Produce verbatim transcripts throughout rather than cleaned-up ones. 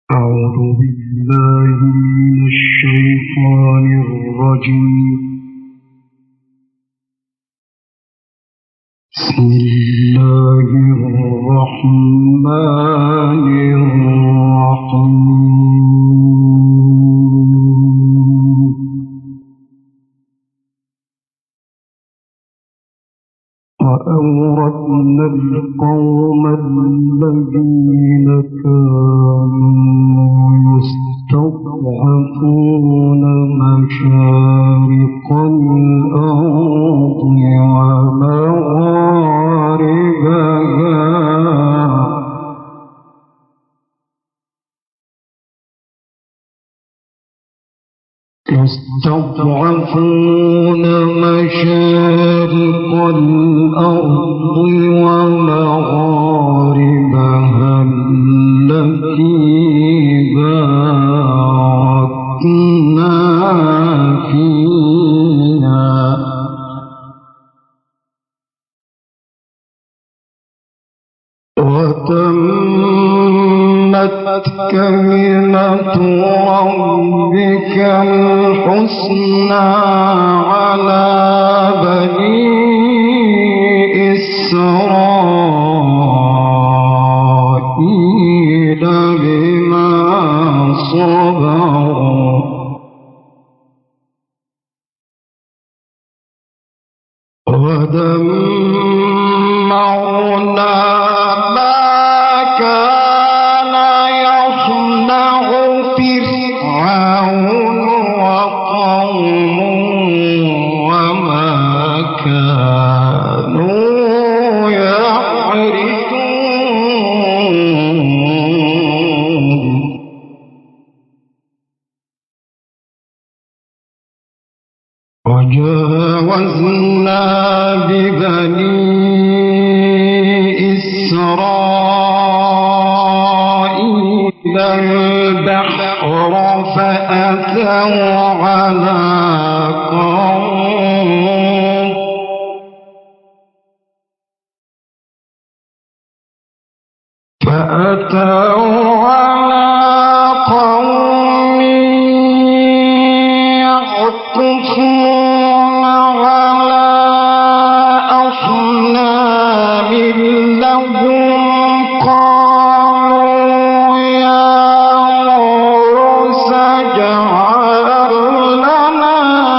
أعوذ بالله من الشيطان الرجيم. بسم الله الرحمن الرحيم. وأورثنا القوم الذين كانوا يستضعفون مشارق الأرض ومغاربها يستضعفون مشارق الأرض ومغاربها التي باركنا فيها وتمت كلمة ربك الحسنى على بني إسرائيل بما صبروا ودمرنا ما كان يصنع فرعون وقومه وما كانوا يعرشون وجاوزنا ببني إسرائيل البحر فأتوا على قوم فأتوا على قوم يعكفون على أصنام لهم قالوا يا موسى اجعل لنا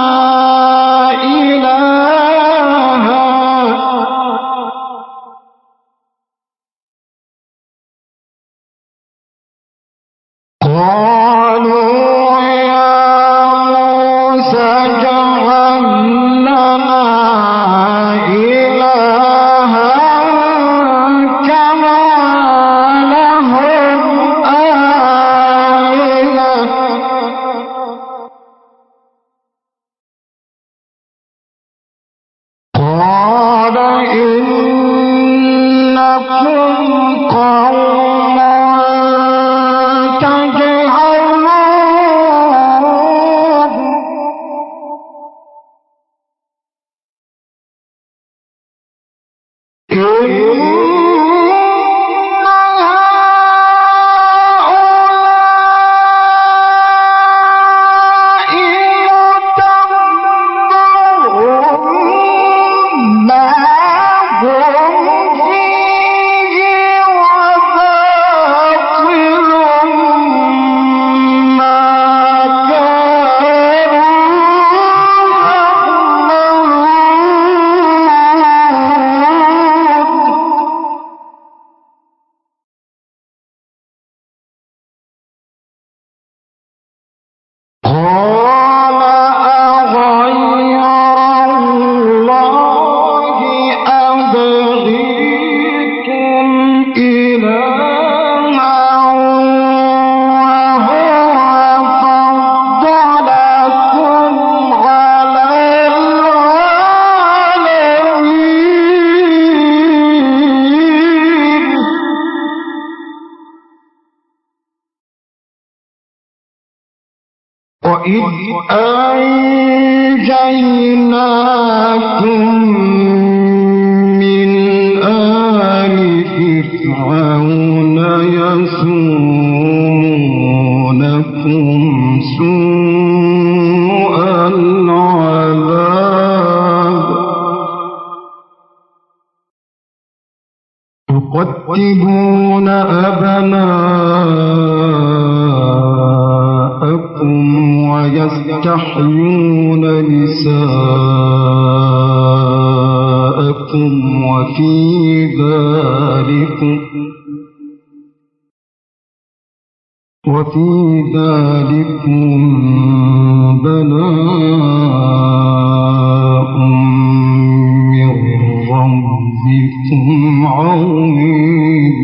إلها قالوا يا موسى اجعل لنا إلها كما لهم آلهة قال إنكم قوم وإذ أنجيناكم من آل فرعون يسومون تستحيون نساءكم وفي ذلكم وفي ذلكم بلاء من ربكم عظيم.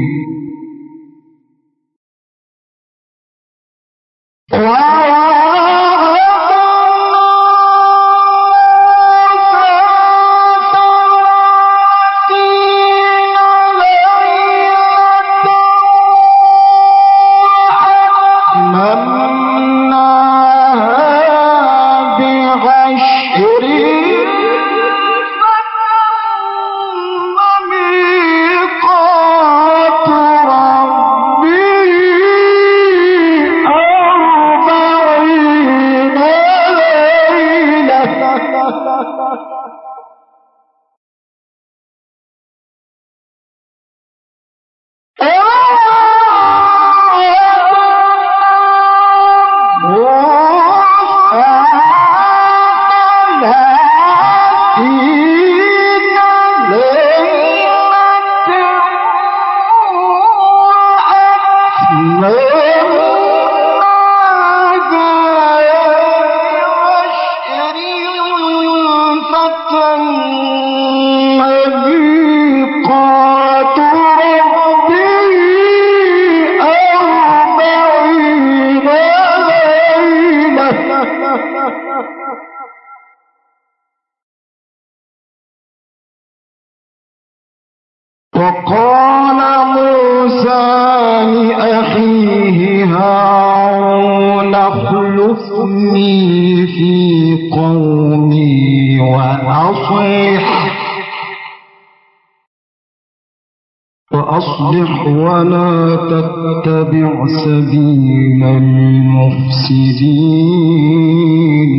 وقال موسى لأخيه هارون اخلفني في قومي وأصلح وأصلح ولا تتبع سبيل المفسدين.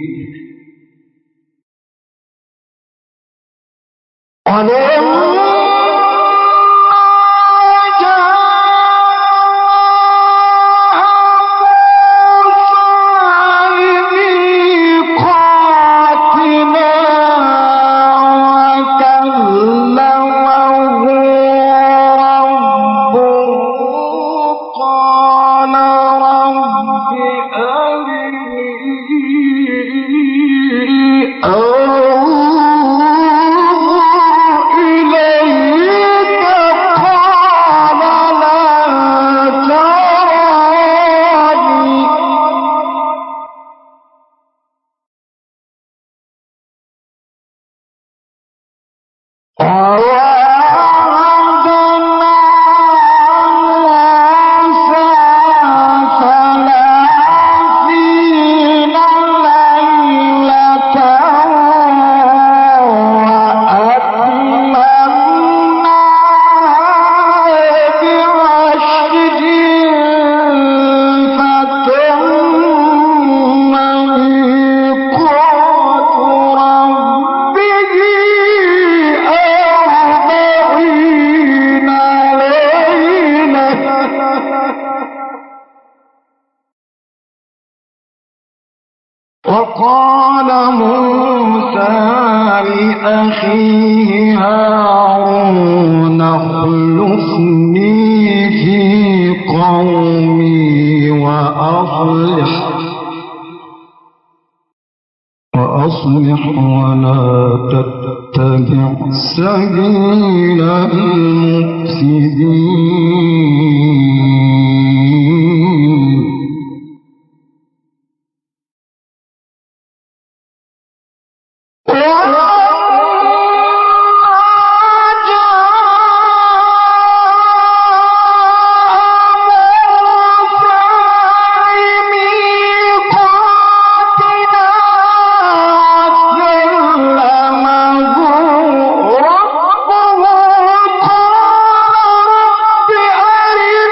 وقال موسى لأخيه هارون اخلفني في قومي وأصلح وأصلح ولا تتبع سبيل المفسدين. ربه قال رب أرني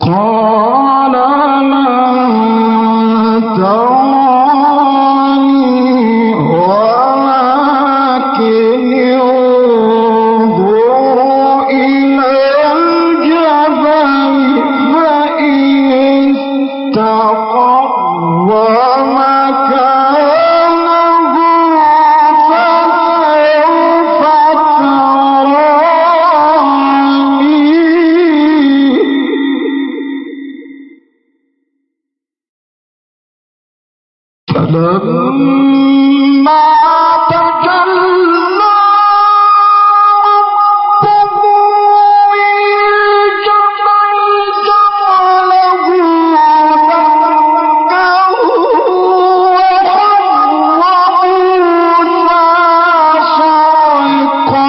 قال لن تراني ولكن انظر إلى الجبل فإن استقر مكانه فسوف تراني. فلما تجلى ربه للجبل جعله دكا وخر موسى صعقا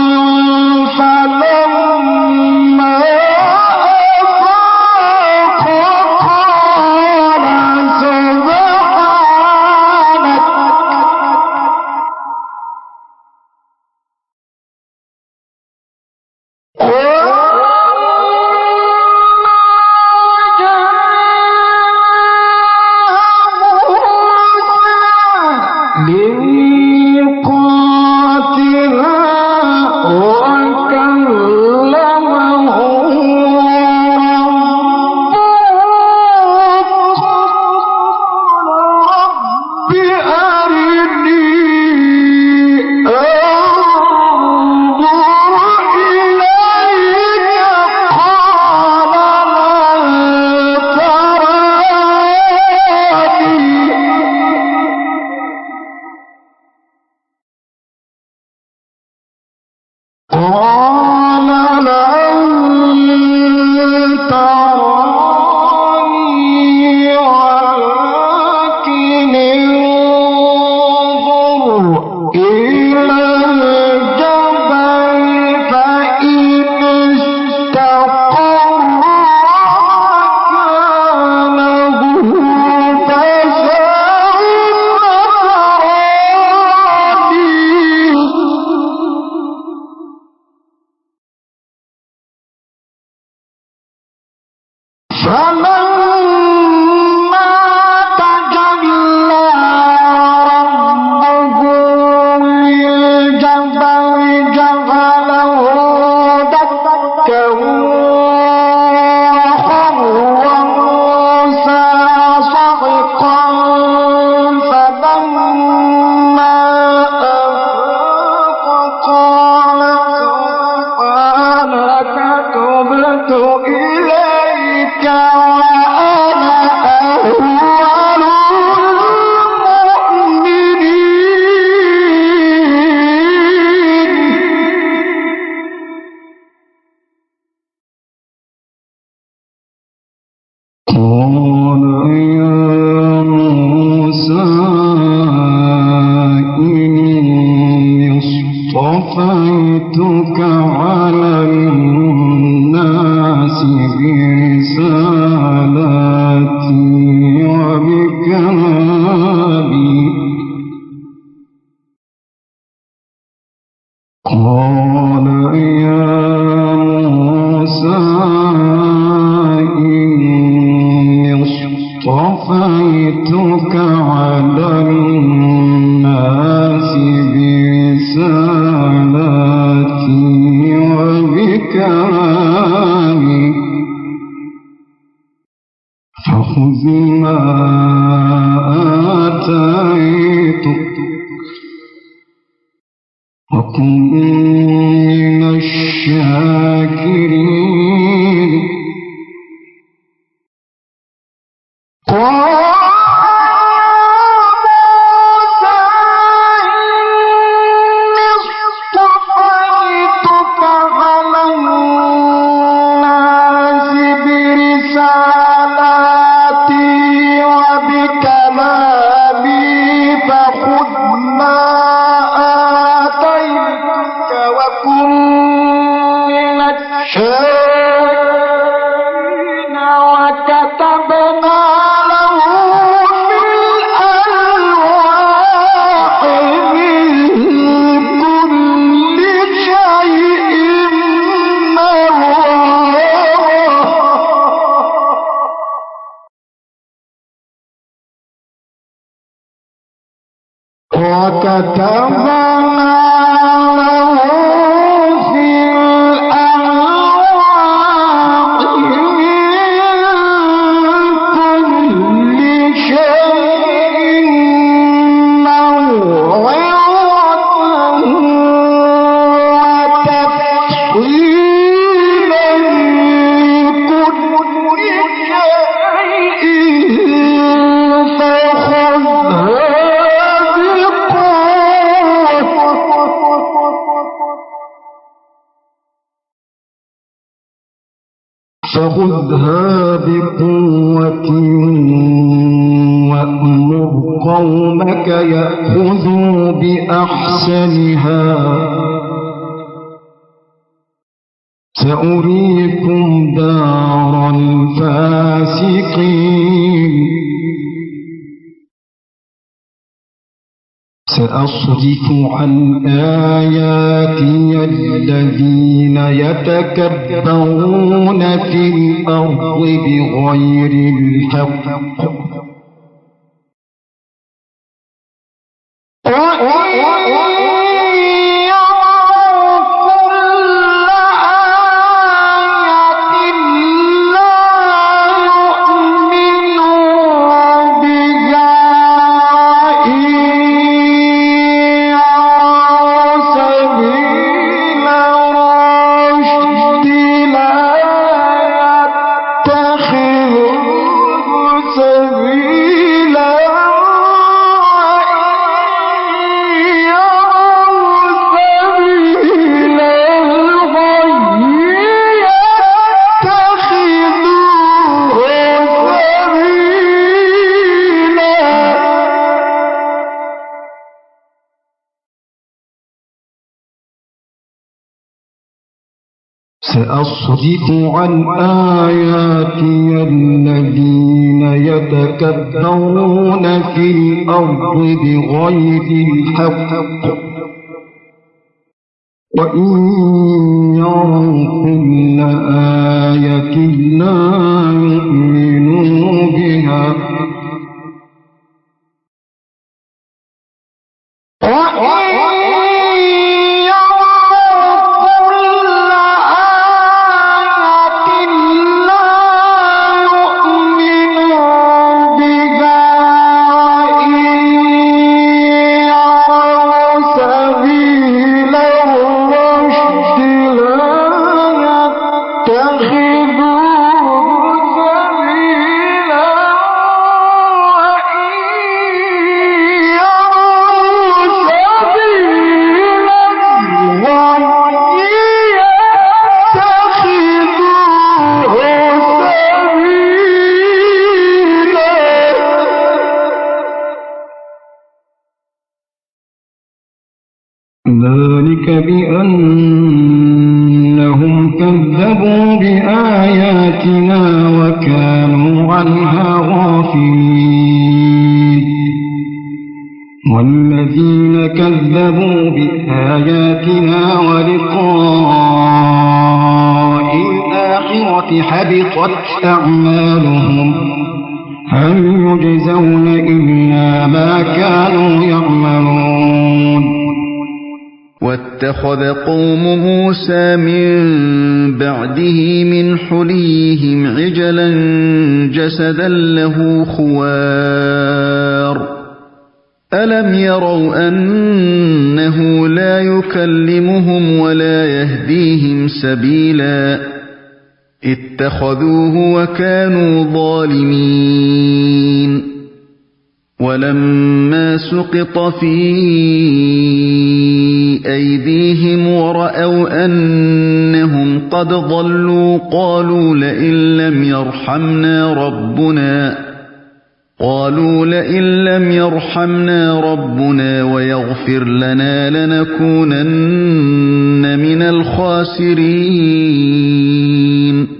فلما أفاق قال سبحانك قال لن تراني ولكن انظر إلى الجبل فإن استقر مكانه فسوف تراني. فلما تجلى ربه للجبل جعله دكا وخر موسى صعقا فلما أفاق قال سبحانك تبت إليك وأنا أول المؤمنين. قال يا موسى إني اصطفيتك على الناس برسالاتي وبكلامي. قال يا موسى إني اصطفيتك على الناس برسالاتي وبكلامي فخذ ما آتيتك وكن من الشاكرين. قال موسى إني اصطفيتك على الناس برسالاتي وبكلامي فخذ ما آتيتك وكن من الشاكرين. وكتبنا له في الألواح من كل شيء موعظة وكتبنا له في الألواح من كل شيء موعظة وتفصيلا لكل شيء فخذها بقوة وأمر قومك يأخذوا بأحسنها سأريكم دار الفاسقين سأصرف عن آياتي الذين يتكبرون في الأرض بغير الحق سأصرف عن آياتي الذين يتكبرون في الأرض بغير الحق وإن يروا كل آية لا يؤمنوا بها ذلك بأنهم كذبوا بآياتنا وكانوا عنها غافلين والذين كذبوا بآياتنا ولقاء الآخرة حبطت أعمالهم هل يجزون إلا ما كانوا يعملون واتخذ قوم موسى من بعده من حليهم عجلا جسدا له خوار ألم يروا أنه لا يكلمهم ولا يهديهم سبيلا اتخذوه وكانوا ظالمين ولما سقط في أيديهم ورأوا أنهم قد ضلوا قالوا لئن لم يرحمنا ربنا قالوا لئن لم يرحمنا ربنا ويغفر لنا لنكونن من الخاسرين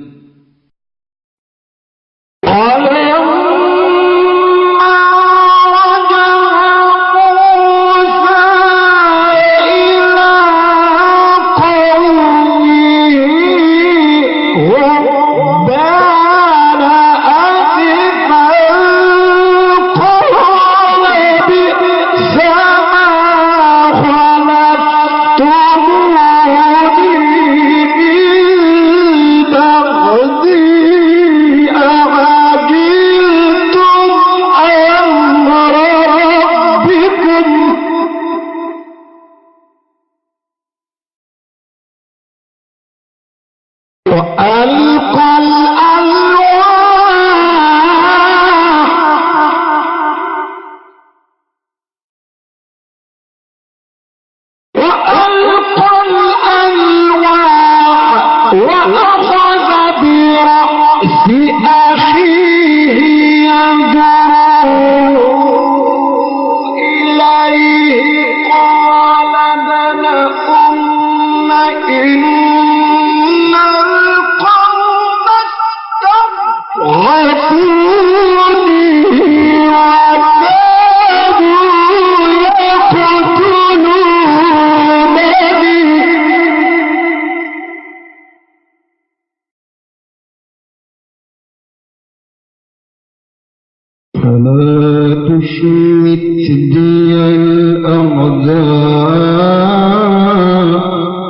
سما وألقى الألواح وألقى الألواح وأخذ برأس أخيه يجره إليه قال ابن أم إن القوم استضعفوني وكادوا يقتلونني فلا تشمت بي الأعداء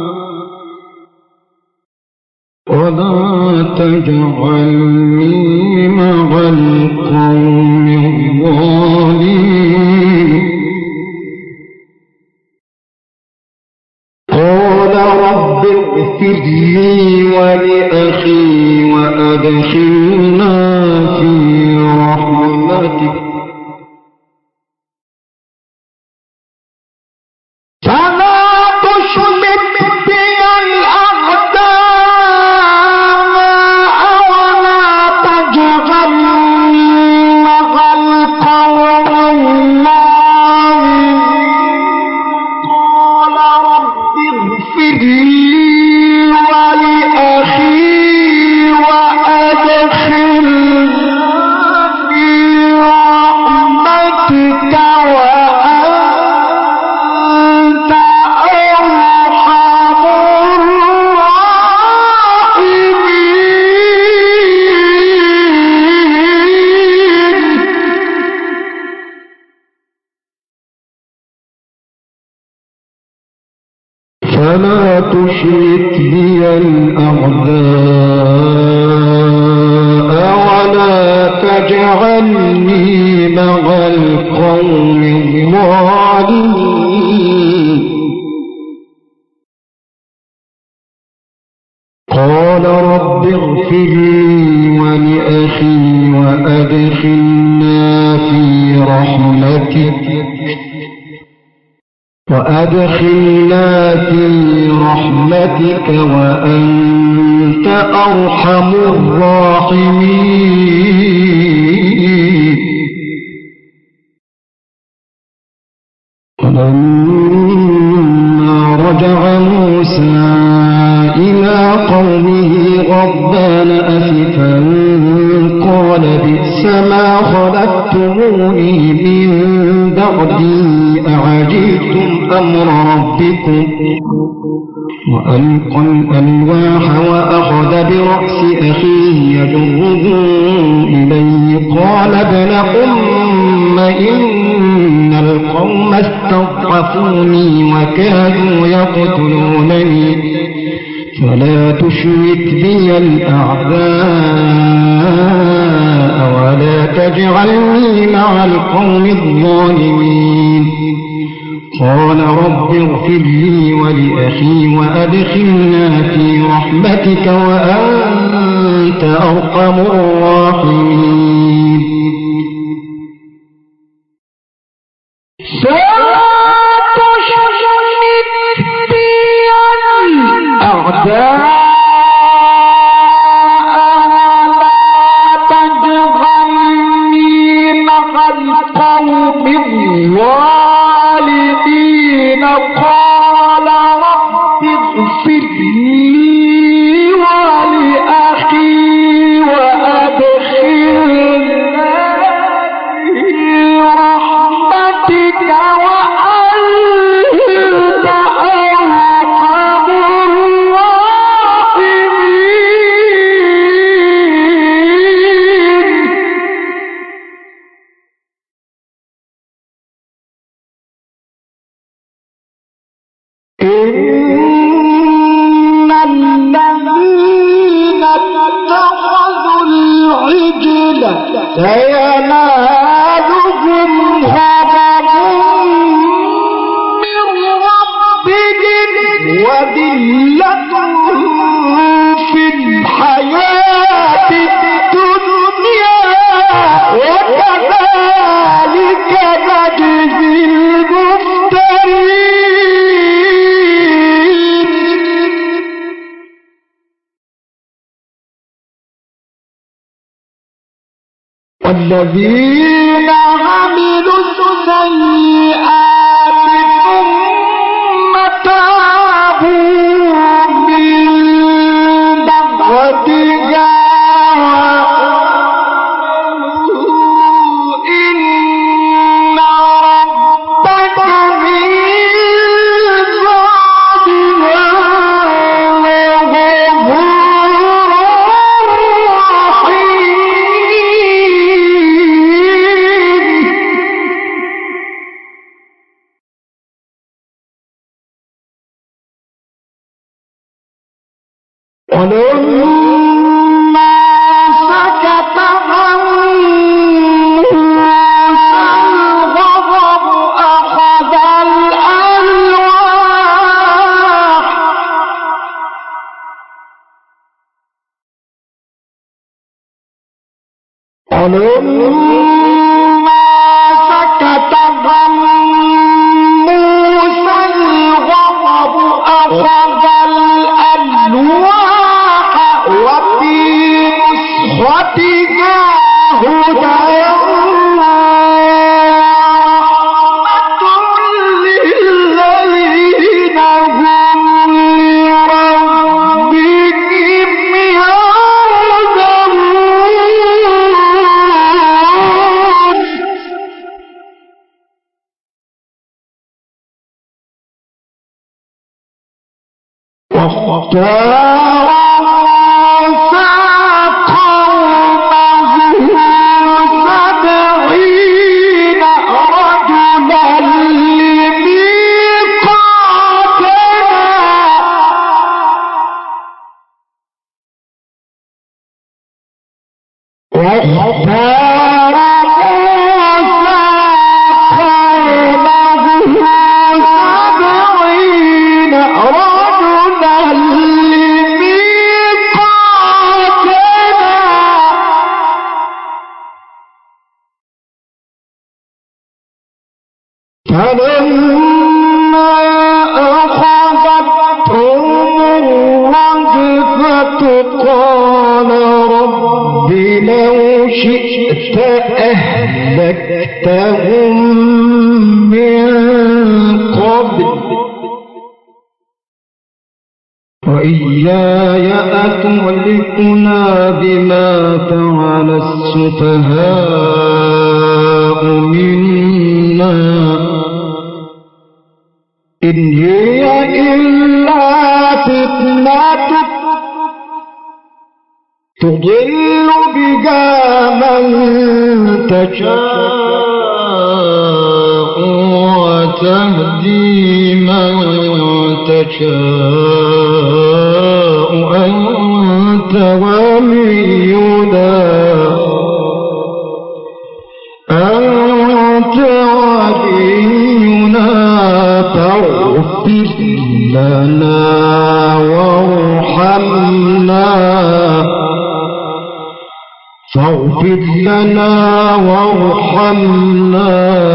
ولا تجعلني مع القوم الظالمين قال رب اغفر لي ولأخي وأدخلنا في رحمتك فلا تشمت بي الأعداء ولا تجعلني مع القوم الظالمين قال رب اغفر لي ولأخي وأدخلنا في رحمتك وأنت أرحم الراحمين فلا تشرك بي الأعداء ولا تجعلني مع القوم الظالمين قال رب اغفر لي ولأخي وأدخلنا في رحمتك وأدخلنا في رحمتك وأنت أرحم الراحمين فلما رجع موسى إلى قومه غضبان أسفا قال بئس ما خلفتموني من بعدي أعجلتم أمر ربكم وألقى الألواح وأخذ برأس أخيه يجره إليه قال ابن أم إن القوم استضعفوني وكادوا يقتلونني فلا تشمت بي الأعداء ولا تجعلني مع القوم الظالمين قال رب اغفر لي ولأخي وأدخلنا في رحمتك وأنت أرحم الراحمين فلا تشمت بي الأعداء ولا تجعلني مع القوم الظالمين قال رب اغفر لي ولأخي وأدخلنا في رحمتك وأنت أرحم الراحمين والذين عملوا السيئات ثم تابوا من بعدها إن ربك من ولما سكت عن موسى الغضب أخذ الألواح ولما سكت عن موسى الغضب أخذ الألواح وفي نسختها هدى ورحمة للذين هم لربهم يحزنون واختار موسى قومه سبعين رجلا لميقاتنا واختار موسى قومه سبعين رجلا لميقاتنا فلما أخذتهم الرجفة قال رب لو شئت أهلكتهم من قبل وإياي أتهلكنا بما فعل السفهاء منا إن هي إلا فتنتك تضل بها من تشاء وتهدي من تشاء أنت ولينا أنت ولينا فاغفر لنا وارحمنا فاغفر لنا وارحمنا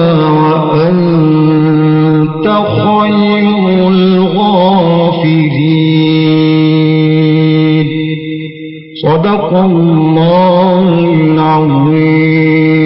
وأنت خير الغافرين. صدق الله العظيم.